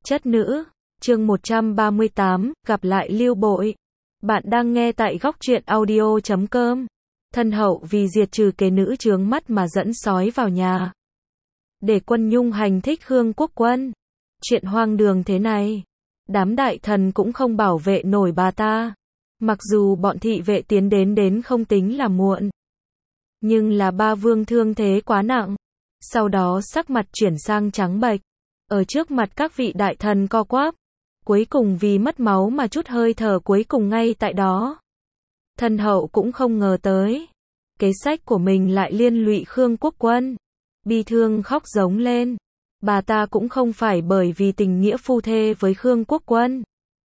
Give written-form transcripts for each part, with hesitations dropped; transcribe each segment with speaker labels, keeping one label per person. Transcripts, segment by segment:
Speaker 1: Chất nữ, chương 138, gặp lại Lưu Bội. Bạn đang nghe tại góc truyện audio.com. Thân hậu vì diệt trừ kế nữ chướng mắt mà dẫn sói vào nhà. Để quân Nhung hành thích Khương Quốc Quân. Chuyện hoang đường thế này. Đám đại thần cũng không bảo vệ nổi bà ta. Mặc dù bọn thị vệ tiến đến không tính là muộn. Nhưng là ba vương thương thế quá nặng. Sau đó sắc mặt chuyển sang trắng bệch. Ở trước mặt các vị đại thần co quắp. Cuối cùng vì mất máu mà chút hơi thở cuối cùng ngay tại đó. Thân hậu cũng không ngờ tới. Kế sách của mình lại liên lụy Khương Quốc Quân. Bi thương khóc giống lên. Bà ta cũng không phải bởi vì tình nghĩa phu thê với Khương Quốc Quân.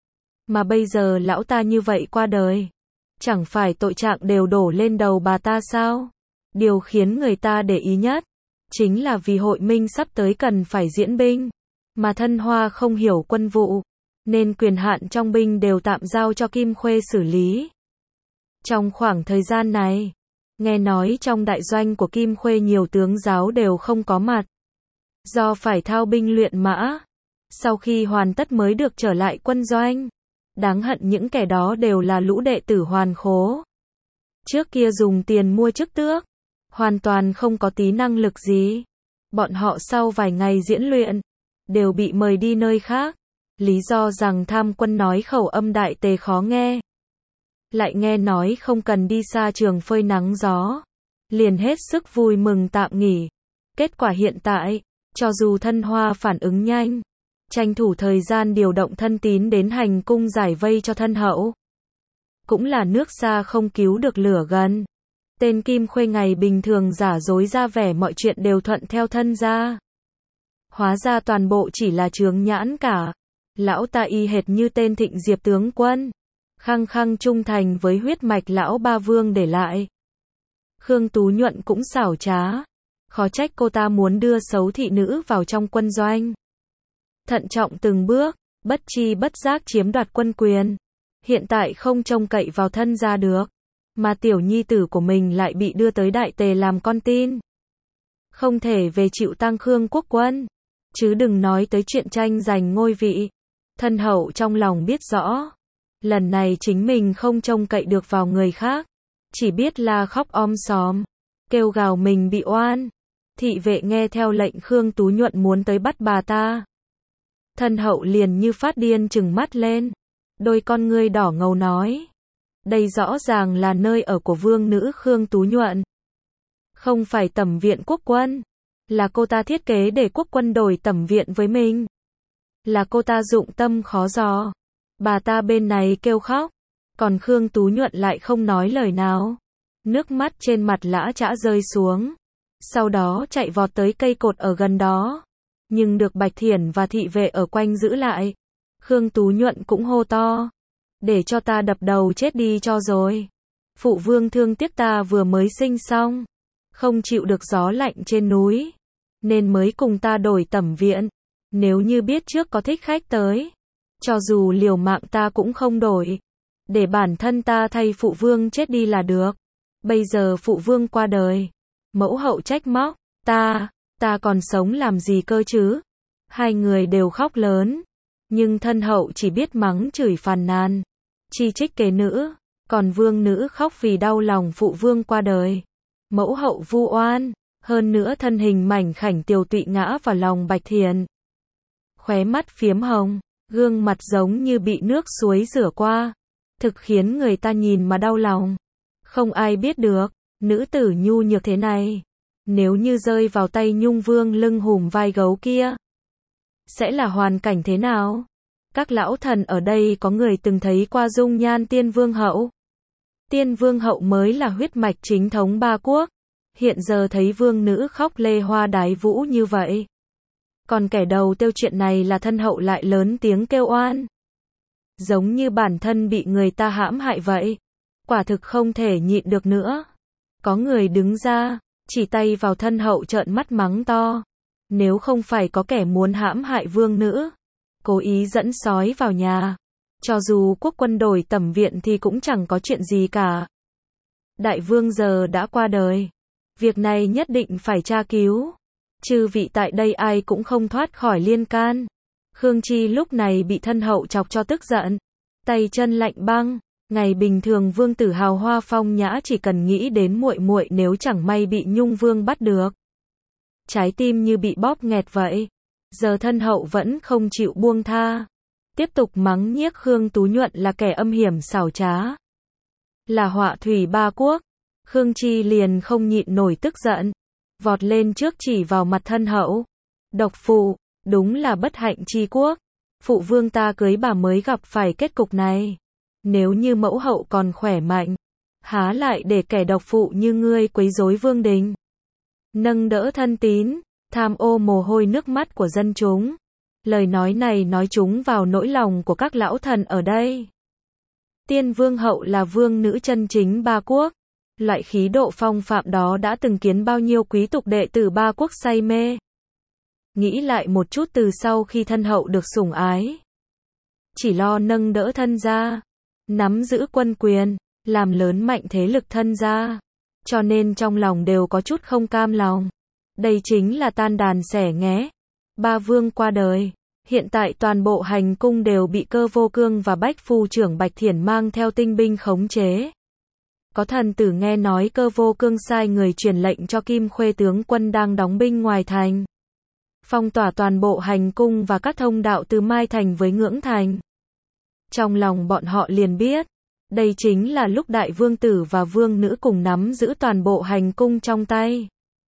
Speaker 1: Mà bây giờ lão ta như vậy qua đời. Chẳng phải tội trạng đều đổ lên đầu bà ta sao? Điều khiến người ta để ý nhất. Chính là vì hội minh sắp tới cần phải diễn binh. Mà Thân Hoa không hiểu quân vụ. Nên quyền hạn trong binh đều tạm giao cho Kim Khuê xử lý. Trong khoảng thời gian này, nghe nói trong đại doanh của Kim Khuê nhiều tướng giáo đều không có mặt. Do phải thao binh luyện mã. Sau khi hoàn tất mới được trở lại quân doanh. Đáng hận những kẻ đó đều là lũ đệ tử hoàn khố. Trước kia dùng tiền mua chức tước. Hoàn toàn không có tí năng lực gì. Bọn họ sau vài ngày diễn luyện. Đều bị mời đi nơi khác. Lý do rằng tham quân nói khẩu âm đại tề khó nghe. Lại nghe nói không cần đi xa trường phơi nắng gió. Liền hết sức vui mừng tạm nghỉ. Kết quả hiện tại, cho dù Thân Hoa phản ứng nhanh, tranh thủ thời gian điều động thân tín đến hành cung giải vây cho thân hậu. Cũng là nước xa không cứu được lửa gần. Tên Kim Khuê ngày bình thường giả dối ra vẻ mọi chuyện đều thuận theo thân ra. Hóa ra toàn bộ chỉ là chướng nhãn cả. Lão ta y hệt như tên Thịnh Diệp tướng quân. Khăng khăng trung thành với huyết mạch lão ba vương để lại. Khương Tú Nhuận cũng xảo trá. Khó trách cô ta muốn đưa xấu thị nữ vào trong quân doanh. Thận trọng từng bước, bất chi bất giác chiếm đoạt quân quyền. Hiện tại không trông cậy vào thân ra được. Mà tiểu nhi tử của mình lại bị đưa tới đại tề làm con tin. Không thể về chịu tang Khương Quốc Quân. Chứ đừng nói tới chuyện tranh giành ngôi vị. Thân hậu trong lòng biết rõ. Lần này chính mình không trông cậy được vào người khác. Chỉ biết là khóc om sòm. Kêu gào mình bị oan. Thị vệ nghe theo lệnh Khương Tú Nhuận muốn tới bắt bà ta. Thân hậu liền như phát điên trừng mắt lên. Đôi con ngươi đỏ ngầu nói. Đây rõ ràng là nơi ở của vương nữ Khương Tú Nhuận. Không phải tẩm viện quốc quân. Là cô ta thiết kế để quốc quân đổi tẩm viện với mình. Là cô ta dụng tâm khó dò. Bà ta bên này kêu khóc. Còn Khương Tú Nhuận lại không nói lời nào. Nước mắt trên mặt lã chã rơi xuống. Sau đó chạy vọt tới cây cột ở gần đó. Nhưng được Bạch Thiển và thị vệ ở quanh giữ lại. Khương Tú Nhuận cũng hô to. Để cho ta đập đầu chết đi cho rồi. Phụ vương thương tiếc ta vừa mới sinh xong. Không chịu được gió lạnh trên núi. Nên mới cùng ta đổi tẩm viện. Nếu như biết trước có thích khách tới. Cho dù liều mạng ta cũng không đổi. Để bản thân ta thay phụ vương chết đi là được. Bây giờ phụ vương qua đời. Mẫu hậu trách móc. Ta còn sống làm gì cơ chứ? Hai người đều khóc lớn. Nhưng thân hậu chỉ biết mắng chửi phàn nàn. Chi trích kế nữ. Còn vương nữ khóc vì đau lòng phụ vương qua đời. Mẫu hậu vu oan. Hơn nữa thân hình mảnh khảnh tiều tụy ngã vào lòng Bạch Thiển. Khóe mắt phiếm hồng. Gương mặt giống như bị nước suối rửa qua. Thực khiến người ta nhìn mà đau lòng. Không ai biết được. Nữ tử nhu nhược thế này. Nếu như rơi vào tay Nhung Vương lưng hùm vai gấu kia. Sẽ là hoàn cảnh thế nào? Các lão thần ở đây có người từng thấy qua dung nhan Tiên Vương hậu. Tiên Vương hậu mới là huyết mạch chính thống ba quốc. Hiện giờ thấy vương nữ khóc lê hoa đái vũ như vậy. Còn kẻ đầu tiêu chuyện này là thân hậu lại lớn tiếng kêu oan. Giống như bản thân bị người ta hãm hại vậy. Quả thực không thể nhịn được nữa. Có người đứng ra, chỉ tay vào thân hậu trợn mắt mắng to. Nếu không phải có kẻ muốn hãm hại vương nữ, cố ý dẫn sói vào nhà. Cho dù quốc quân đổi tẩm viện thì cũng chẳng có chuyện gì cả. Đại vương giờ đã qua đời. Việc này nhất định phải tra cứu. Chư vị tại đây ai cũng không thoát khỏi liên can. Khương Chi lúc này bị thân hậu chọc cho tức giận, tay chân lạnh băng. Ngày bình thường vương tử hào hoa phong nhã chỉ cần nghĩ đến muội muội nếu chẳng may bị Nhung Vương bắt được, trái tim như bị bóp nghẹt vậy. Giờ thân hậu vẫn không chịu buông tha, tiếp tục mắng nhiếc Khương Tú Nhuận là kẻ âm hiểm xảo trá, là họa thủy ba quốc. Khương Chi liền không nhịn nổi tức giận, vọt lên trước chỉ vào mặt thân hậu. Độc phụ, đúng là bất hạnh chi quốc. Phụ vương ta cưới bà mới gặp phải kết cục này. Nếu như mẫu hậu còn khỏe mạnh, há lại để kẻ độc phụ như ngươi quấy rối vương đình. Nâng đỡ thân tín, tham ô mồ hôi nước mắt của dân chúng. Lời nói này nói trúng vào nỗi lòng của các lão thần ở đây. Tiên vương hậu là vương nữ chân chính ba quốc. Loại khí độ phong phạm đó đã từng khiến bao nhiêu quý tộc đệ tử ba quốc say mê. Nghĩ lại một chút, từ sau khi thân hậu được sủng ái, chỉ lo nâng đỡ thân gia, nắm giữ quân quyền, làm lớn mạnh thế lực thân gia, cho nên trong lòng đều có chút không cam lòng. Đây chính là tan đàn xẻ nghé. Ba vương qua đời, hiện tại toàn bộ hành cung đều bị Cơ Vô Cương và Bách Phu trưởng Bạch Thiển mang theo tinh binh khống chế. Có thần tử nghe nói Cơ Vô Cương sai người truyền lệnh cho Kim Khuê tướng quân đang đóng binh ngoài thành, phong tỏa toàn bộ hành cung và các thông đạo từ Mai Thành với Ngưỡng Thành. Trong lòng bọn họ liền biết, đây chính là lúc đại vương tử và vương nữ cùng nắm giữ toàn bộ hành cung trong tay.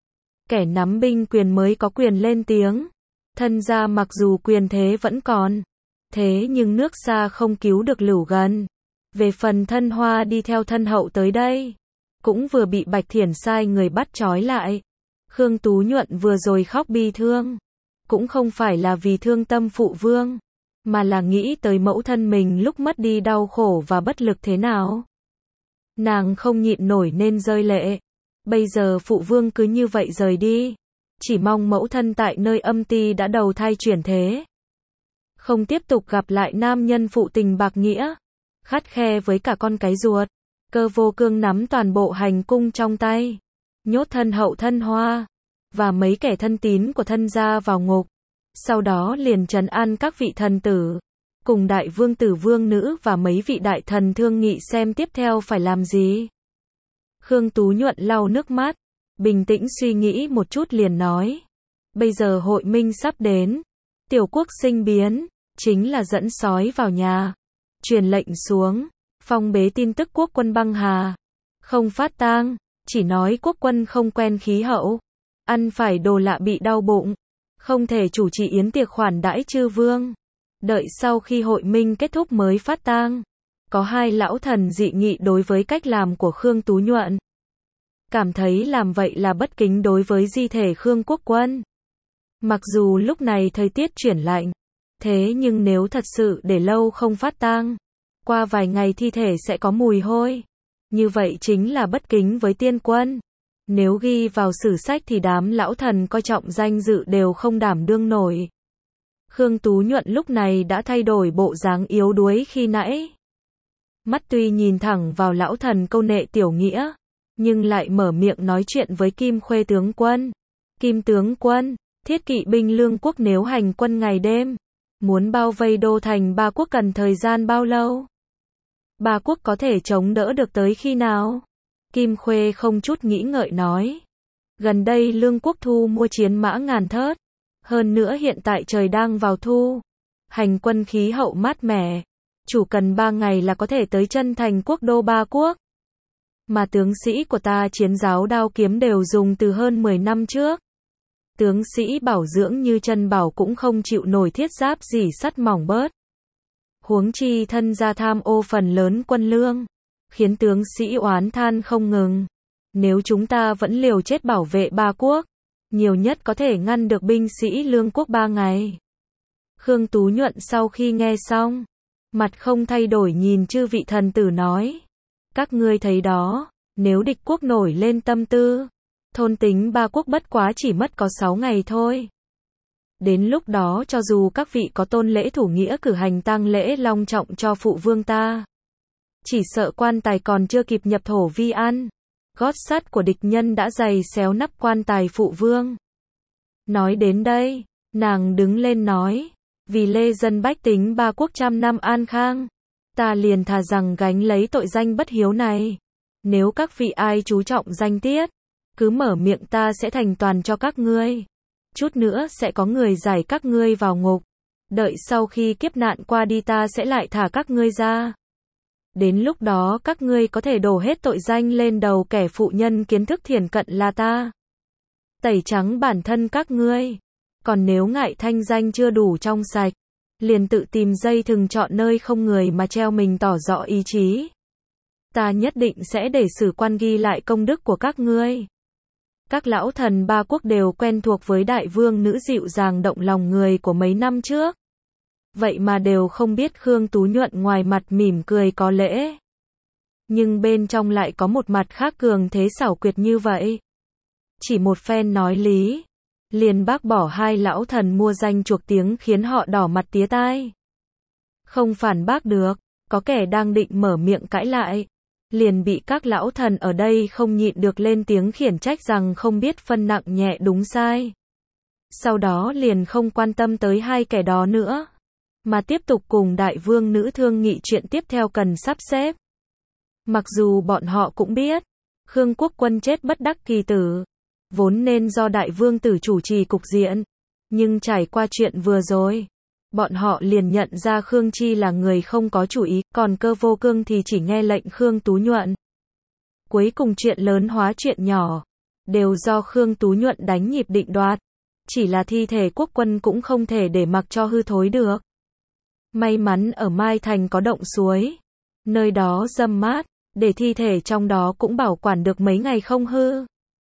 Speaker 1: Kẻ nắm binh quyền mới có quyền lên tiếng. Thân gia mặc dù quyền thế vẫn còn, thế nhưng nước xa không cứu được lửa gần. Về phần Thân Hoa đi theo thân hậu tới đây, cũng vừa bị Bạch Thiển sai người bắt trói lại. Khương Tú Nhuận vừa rồi khóc bi thương, cũng không phải là vì thương tâm phụ vương, mà là nghĩ tới mẫu thân mình lúc mất đi đau khổ và bất lực thế nào. Nàng không nhịn nổi nên rơi lệ. Bây giờ phụ vương cứ như vậy rời đi, chỉ mong mẫu thân tại nơi âm ti đã đầu thai chuyển thế, không tiếp tục gặp lại nam nhân phụ tình bạc nghĩa, khắt khe với cả con cái ruột. Cơ Vô Cương nắm toàn bộ hành cung trong tay, nhốt thân hậu Thân Hoa và mấy kẻ thân tín của thân gia vào ngục, sau đó liền trấn an các vị thần tử, cùng đại vương tử vương nữ và mấy vị đại thần thương nghị xem tiếp theo phải làm gì. Khương Tú Nhuận lau nước mắt, bình tĩnh suy nghĩ một chút liền nói, bây giờ hội minh sắp đến, tiểu quốc sinh biến, chính là dẫn sói vào nhà, truyền lệnh xuống, phong bế tin tức quốc quân băng hà, không phát tang, chỉ nói quốc quân không quen khí hậu, ăn phải đồ lạ bị đau bụng, không thể chủ trì yến tiệc khoản đãi chư vương, đợi sau khi hội minh kết thúc mới phát tang. Có hai lão thần dị nghị đối với cách làm của Khương Tú Nhuận, cảm thấy làm vậy là bất kính đối với di thể Khương quốc quân. Mặc dù lúc này thời tiết chuyển lạnh, thế nhưng nếu thật sự để lâu không phát tang, qua vài ngày thi thể sẽ có mùi hôi. Như vậy chính là bất kính với tiên quân. Nếu ghi vào sử sách thì đám lão thần coi trọng danh dự đều không đảm đương nổi. Khương Tú Nhuận lúc này đã thay đổi bộ dáng yếu đuối khi nãy. Mắt tuy nhìn thẳng vào lão thần câu nệ tiểu nghĩa, nhưng lại mở miệng nói chuyện với Kim Khuê tướng quân. Kim tướng quân, thiết kỵ binh Lương quốc nếu hành quân ngày đêm, muốn bao vây đô thành ba quốc cần thời gian bao lâu? Ba quốc có thể chống đỡ được tới khi nào? Kim Khuê không chút nghĩ ngợi nói. Gần đây Lương quốc thu mua chiến mã ngàn thớt. Hơn nữa hiện tại trời đang vào thu. Hành quân khí hậu mát mẻ. Chủ cần 3 ngày là có thể tới chân thành quốc đô ba quốc. Mà tướng sĩ của ta chiến giáo đao kiếm đều dùng từ hơn 10 năm trước. Tướng sĩ bảo dưỡng như chân bảo cũng không chịu nổi thiết giáp gì sắt mỏng bớt. Huống chi thân gia tham ô phần lớn quân lương, khiến tướng sĩ oán than không ngừng. Nếu chúng ta vẫn liều chết bảo vệ ba quốc, nhiều nhất có thể ngăn được binh sĩ Lương quốc 3 ngày. Khương Tú Nhuận sau khi nghe xong, mặt không thay đổi nhìn chư vị thần tử nói. Các ngươi thấy đó, nếu địch quốc nổi lên tâm tư, thôn tính ba quốc bất quá chỉ mất có 6 ngày thôi. Đến lúc đó cho dù các vị có tôn lễ thủ nghĩa cử hành tang lễ long trọng cho phụ vương ta, chỉ sợ quan tài còn chưa kịp nhập thổ vi ăn, gót sắt của địch nhân đã giày xéo nắp quan tài phụ vương. Nói đến đây, nàng đứng lên nói, vì lê dân bách tính ba quốc trăm năm an khang. Ta liền thà rằng gánh lấy tội danh bất hiếu này. Nếu các vị ai chú trọng danh tiết, cứ mở miệng ta sẽ thành toàn cho các ngươi. Chút nữa sẽ có người giải các ngươi vào ngục. Đợi sau khi kiếp nạn qua đi ta sẽ lại thả các ngươi ra. Đến lúc đó các ngươi có thể đổ hết tội danh lên đầu kẻ phụ nhân kiến thức thiển cận là ta. Tẩy trắng bản thân các ngươi. Còn nếu ngại thanh danh chưa đủ trong sạch, liền tự tìm dây thừng chọn nơi không người mà treo mình tỏ rõ ý chí. Ta nhất định sẽ để sử quan ghi lại công đức của các ngươi. Các lão thần ba quốc đều quen thuộc với đại vương nữ dịu dàng động lòng người của mấy năm trước. Vậy mà đều không biết Khương Tú Nhuận ngoài mặt mỉm cười có lễ, nhưng bên trong lại có một mặt khác cường thế xảo quyệt như vậy. Chỉ một phen nói lý, liền bác bỏ hai lão thần mua danh chuộc tiếng khiến họ đỏ mặt tía tai. Không phản bác được, có kẻ đang định mở miệng cãi lại, liền bị các lão thần ở đây không nhịn được lên tiếng khiển trách rằng không biết phân nặng nhẹ đúng sai. Sau đó liền không quan tâm tới hai kẻ đó nữa, mà tiếp tục cùng đại vương nữ thương nghị chuyện tiếp theo cần sắp xếp. Mặc dù bọn họ cũng biết, Khương Quốc Quân chết bất đắc kỳ tử, vốn nên do đại vương tử chủ trì cục diện, nhưng trải qua chuyện vừa rồi, bọn họ liền nhận ra Khương Chi là người không có chủ ý, còn Cơ Vô Cương thì chỉ nghe lệnh Khương Tú Nhuận. Cuối cùng chuyện lớn hóa chuyện nhỏ, đều do Khương Tú Nhuận đánh nhịp định đoạt, chỉ là thi thể quốc quân cũng không thể để mặc cho hư thối được. May mắn ở Mai Thành có động suối, nơi đó râm mát, để thi thể trong đó cũng bảo quản được mấy ngày không hư.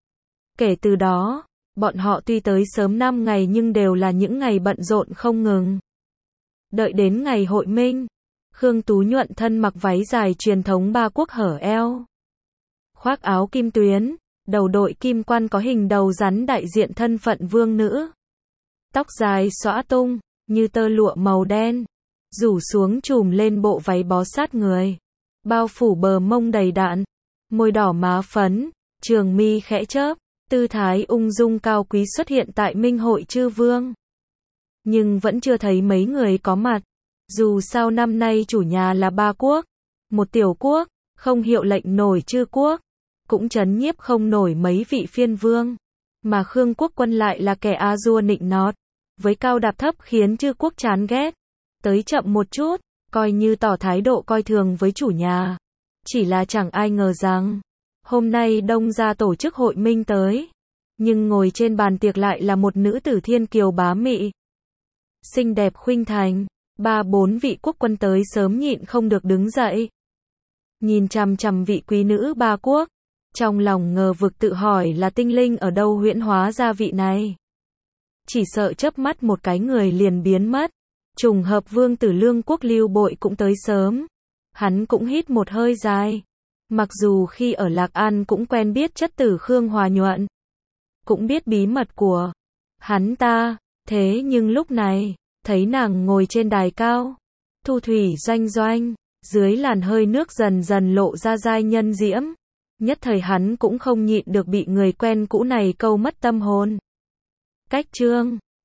Speaker 1: Kể từ đó, bọn họ tuy tới sớm 5 ngày nhưng đều là những ngày bận rộn không ngừng. Đợi đến ngày hội minh, Khương Tú Nhuận thân mặc váy dài truyền thống ba quốc hở eo, khoác áo kim tuyến, đầu đội kim quan có hình đầu rắn đại diện thân phận vương nữ. Tóc dài xõa tung, như tơ lụa màu đen, rủ xuống trùm lên bộ váy bó sát người, bao phủ bờ mông đầy đặn, môi đỏ má phấn, trường mi khẽ chớp, tư thái ung dung cao quý xuất hiện tại Minh hội chư vương. Nhưng vẫn chưa thấy mấy người có mặt, dù sao năm nay chủ nhà là ba quốc, một tiểu quốc, không hiệu lệnh nổi chư quốc, cũng trấn nhiếp không nổi mấy vị phiên vương, mà Khương Quốc Quân lại là kẻ a dua nịnh nọt, với cao đạp thấp khiến chư quốc chán ghét. Tới chậm một chút, coi như tỏ thái độ coi thường với chủ nhà. Chỉ là chẳng ai ngờ rằng, hôm nay Đông gia tổ chức hội minh tới, nhưng ngồi trên bàn tiệc lại là một nữ tử thiên kiều bá mị, xinh đẹp khuynh thành. 3-4 vị quốc quân tới sớm nhịn không được đứng dậy, nhìn chằm chằm vị quý nữ ba quốc, trong lòng ngờ vực tự hỏi là tinh linh ở đâu huyễn hóa ra vị này. Chỉ sợ chớp mắt một cái người liền biến mất. Trùng hợp vương tử Lương Quốc Lưu Bội cũng tới sớm, hắn cũng hít một hơi dài. Mặc dù khi ở Lạc An cũng quen biết chất tử Khương Hòa Nhuận, cũng biết bí mật của hắn ta, thế nhưng lúc này, thấy nàng ngồi trên đài cao, thu thủy doanh doanh, dưới làn hơi nước dần dần lộ ra giai nhân diễm, nhất thời hắn cũng không nhịn được bị người quen cũ này câu mất tâm hồn. Cách chương